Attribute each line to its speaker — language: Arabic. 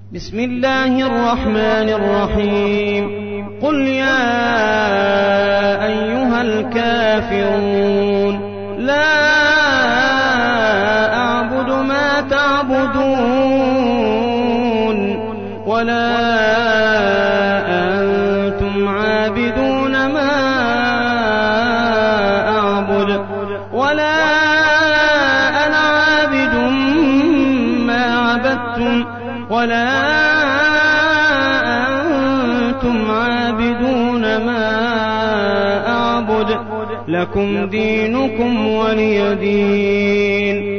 Speaker 1: بسم الله الرحمن الرحيم. قل يا أيها الكافرون لا أعبد ما تعبدون ولا أنتم عابدون ما أعبد ولا أنا عابد ما عبدتم ولا أنتم عابدون ما أعبد لكم دينكم ولي دين.